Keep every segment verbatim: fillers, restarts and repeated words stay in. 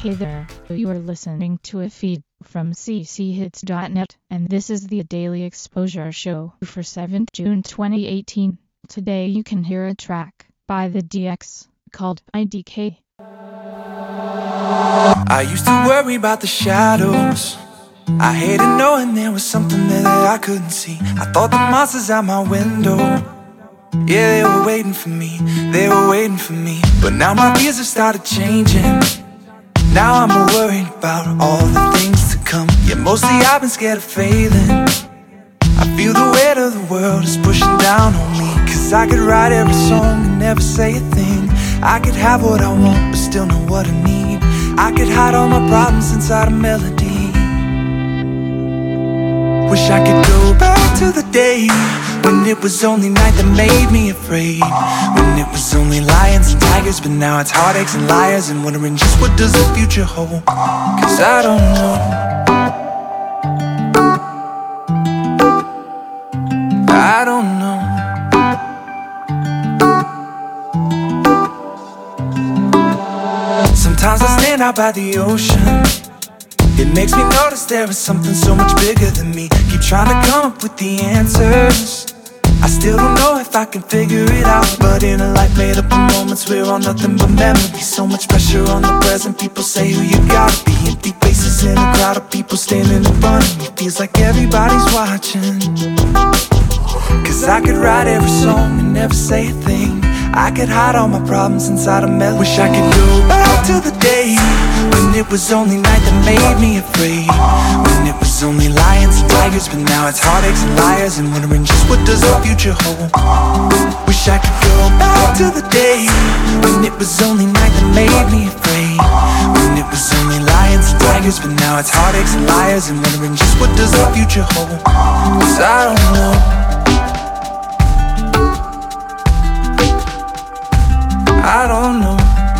Hey there, you are listening to a feed from c c hits dot net, and this is the Daily Exposure Show for seventh of June twenty eighteen. Today you can hear a track by the D X called I D K. I used to worry about the shadows. I hated knowing there was something there that I couldn't see. I thought the monsters out my window, yeah, they were waiting for me, they were waiting for me. But now my fears have started changing. Now I'm more worried about all the things to come. Yeah, mostly I've been scared of failing. I feel the weight of the world is pushing down on me. Cause I could write every song and never say a thing. I could have what I want but still know what I need. I could hide all my problems inside a melody. Wish I could go back to the day when it was only night that made me afraid, when it was only lions and tigers, but now it's heartaches and liars, and wondering just what does the future hold. Cause I don't know, I don't know. Sometimes I stand out by the ocean. It makes me notice there is something so much bigger than me. Keep trying to come up with the answers. I still don't know if I can figure it out. But in a life made up of moments, we're all nothing but memories. So much pressure on the present, people say who you gotta be. Empty faces in a crowd of people standing in front of me. Feels like everybody's watching. Cause I could write every song and never say a thing. I could hide all my problems inside a melody. Wish I could go back to the day when it was only night that made me afraid, when it was only lions and tigers, but now it's heartaches and liars, and wondering just what does the future hold. Wish I could go back to the day when it was only night that made me afraid, when it was only lions and tigers, but now it's heartaches and liars, and wondering just what does the future hold. Cause I don't know, I don't know.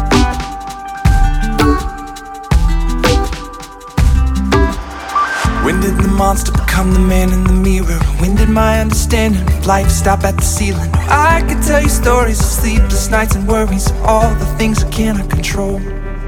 When did the monster become the man in the mirror? When did my understanding of life stop at the ceiling? I could tell you stories of sleepless nights and worries of all the things I cannot control.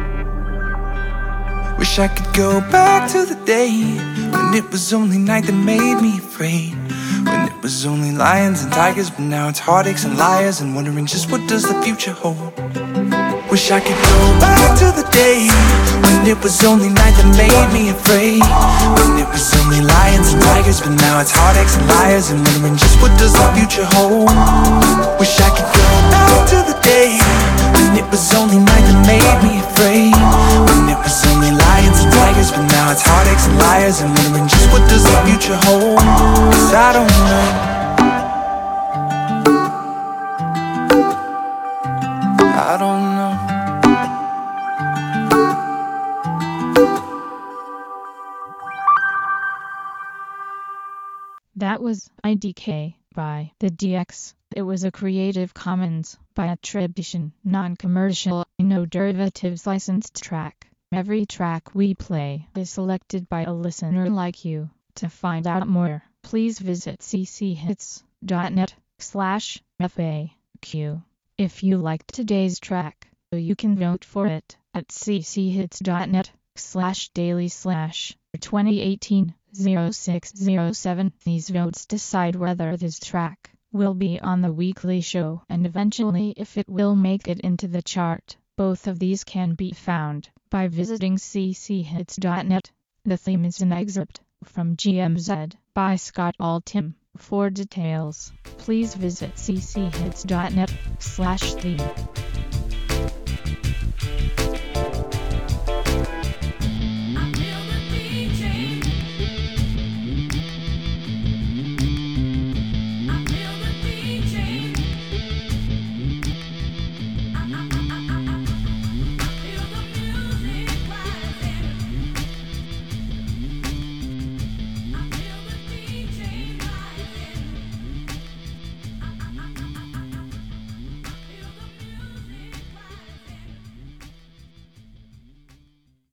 Wish I could go back to the day when it was only night that made me afraid, when it was only lions and tigers, but now it's heartaches and liars, and wondering just what does the future hold. Wish I could go back to the day when it was only night that made me afraid, when it was only lions and tigers, but now it's heartaches and liars, and wondering just what does the future hold. Wish I could go back to the day when it was only night that made me afraid, when it was only lions and tigers, but now it's heartaches and liars, and wondering just what does the future hold. Cause I don't know, I don't know. That was I D K by the D X. It was a Creative Commons by attribution, non-commercial, no derivatives licensed track. Every track we play is selected by a listener like you. To find out more, please visit c c hits dot net slash F A Q. If you liked today's track, you can vote for it at c c hits dot net slash daily slash twenty eighteen oh six oh seven. These votes decide whether this track will be on the weekly show and eventually if it will make it into the chart. Both of these can be found by visiting c c hits dot net. The theme is an excerpt from G M Z by Scott Altham. For details, please visit c c hits dot net slash theme.